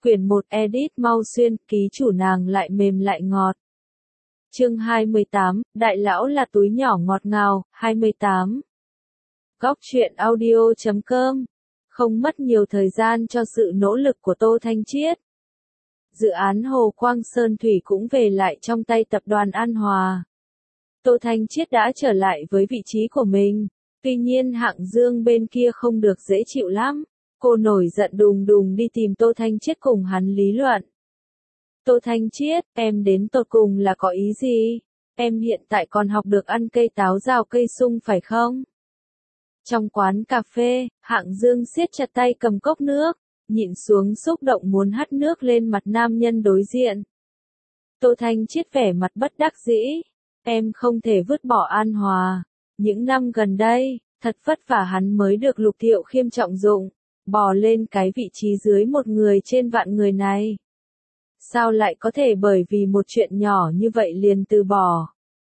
Quyển 1 edit mau xuyên, ký chủ nàng lại mềm lại ngọt. Chương 28, Đại lão là túi nhỏ ngọt ngào, 28. Góc truyện audio.com. Không mất nhiều thời gian cho sự nỗ lực của Tô Thanh Chiết. Dự án Hồ Quang Sơn Thủy cũng về lại trong tay tập đoàn An Hòa. Tô Thanh Chiết đã trở lại với vị trí của mình, tuy nhiên Hạng Dương bên kia không được dễ chịu lắm. Cô nổi giận đùng đùng đi tìm Tô Thanh Chiết cùng hắn lý luận. Tô Thanh Chiết, em đến tột cùng là có ý gì? Em hiện tại còn học được ăn cây táo rào cây sung phải không? Trong quán cà phê, Hạng Dương siết chặt tay cầm cốc nước, nhịn xuống xúc động muốn hắt nước lên mặt nam nhân đối diện. Tô Thanh Chiết vẻ mặt bất đắc dĩ. Em không thể vứt bỏ An Hòa. Những năm gần đây, thật vất vả hắn mới được Lục Thiệu Khiêm trọng dụng, bò lên cái vị trí dưới một người trên vạn người này. Sao lại có thể bởi vì một chuyện nhỏ như vậy liền từ bỏ?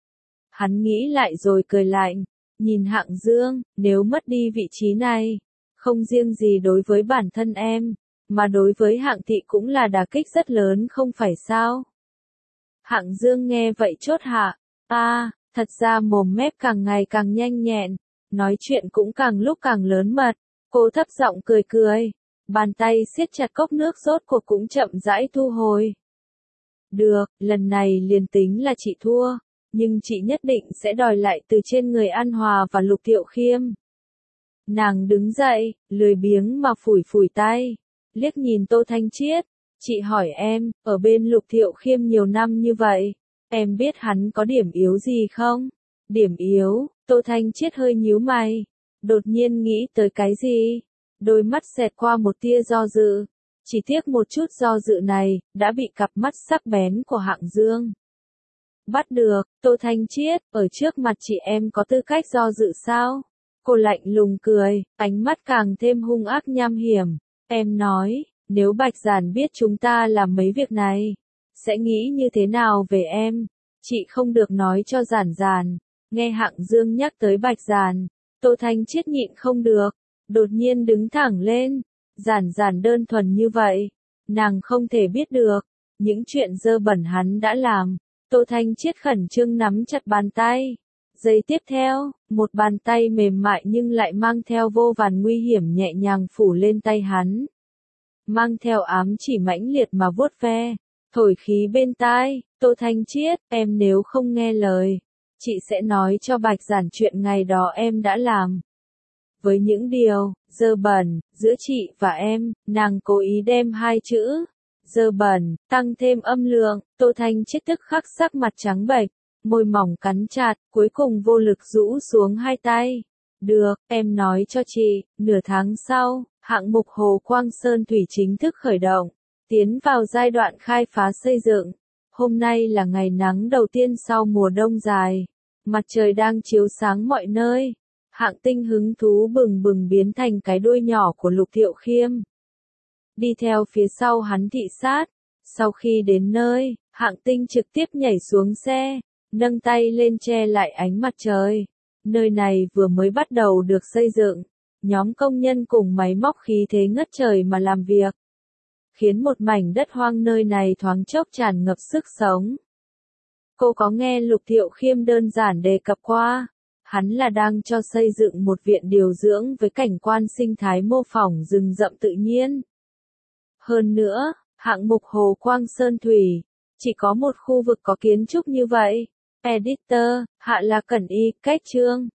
Hắn nghĩ lại rồi cười lạnh, nhìn Hạng Dương, nếu mất đi vị trí này, không riêng gì đối với bản thân em, mà đối với Hạng Thị cũng là đả kích rất lớn không phải sao? Hạng Dương nghe vậy chốt hạ, thật ra mồm mép càng ngày càng nhanh nhẹn, nói chuyện cũng càng lúc càng lớn mật. Cô thấp giọng cười cười, bàn tay siết chặt cốc nước rốt cuộc cũng chậm rãi thu hồi. Được, lần này liền tính là chị thua, nhưng chị nhất định sẽ đòi lại từ trên người An Hòa và Lục Thiệu Khiêm. Nàng đứng dậy, lười biếng mà phủi phủi tay, liếc nhìn Tô Thanh Chiết, chị hỏi em, ở bên Lục Thiệu Khiêm nhiều năm như vậy, em biết hắn có điểm yếu gì không? Điểm yếu, Tô Thanh Chiết hơi nhíu mày. Đột nhiên nghĩ tới cái gì? Đôi mắt xẹt qua một tia do dự. Chỉ tiếc một chút do dự này, đã bị cặp mắt sắc bén của Hạng Dương bắt được. Tô Thanh Chiết, ở trước mặt chị em có tư cách do dự sao? Cô lạnh lùng cười, ánh mắt càng thêm hung ác nham hiểm. Em nói, nếu Bạch Giản biết chúng ta làm mấy việc này, sẽ nghĩ như thế nào về em? Chị không được nói cho Giản Giản. Nghe Hạng Dương nhắc tới Bạch Giản, Tô Thanh Chiết nhịn không được, đột nhiên đứng thẳng lên. Giản Giản đơn thuần như vậy, nàng không thể biết được những chuyện dơ bẩn hắn đã làm. Tô Thanh Chiết khẩn trương nắm chặt bàn tay. Giây tiếp theo, một bàn tay mềm mại nhưng lại mang theo vô vàn nguy hiểm nhẹ nhàng phủ lên tay hắn. Mang theo ám chỉ mãnh liệt mà vuốt ve, thổi khí bên tai. Tô Thanh Chiết, em nếu không nghe lời, chị sẽ nói cho Bạch Giản chuyện ngày đó em đã làm. Với những điều dơ bẩn giữa chị và em, nàng cố ý đem hai chữ dơ bẩn tăng thêm âm lượng. Tô Thanh Chiết tức khắc sắc mặt trắng bệch, môi mỏng cắn chặt, cuối cùng vô lực rũ xuống hai tay. Được, em nói cho chị, nửa tháng sau, hạng mục Hồ Quang Sơn Thủy chính thức khởi động, tiến vào giai đoạn khai phá xây dựng. Hôm nay là ngày nắng đầu tiên sau mùa đông dài, mặt trời đang chiếu sáng mọi nơi. Hạng Tinh hứng thú bừng bừng biến thành cái đuôi nhỏ của Lục Thiệu Khiêm, đi theo phía sau hắn thị sát. Sau khi đến nơi, Hạng Tinh trực tiếp nhảy xuống xe, nâng tay lên che lại ánh mặt trời. Nơi này vừa mới bắt đầu được xây dựng, nhóm công nhân cùng máy móc khí thế ngất trời mà làm việc, khiến một mảnh đất hoang nơi này thoáng chốc tràn ngập sức sống. Cô có nghe Lục Thiệu Khiêm đơn giản đề cập qua, hắn là đang cho xây dựng một viện điều dưỡng với cảnh quan sinh thái mô phỏng rừng rậm tự nhiên. Hơn nữa, hạng mục Hồ Quang Sơn Thủy, chỉ có một khu vực có kiến trúc như vậy. Editor, Hạ là Cẩn Y, cách chương.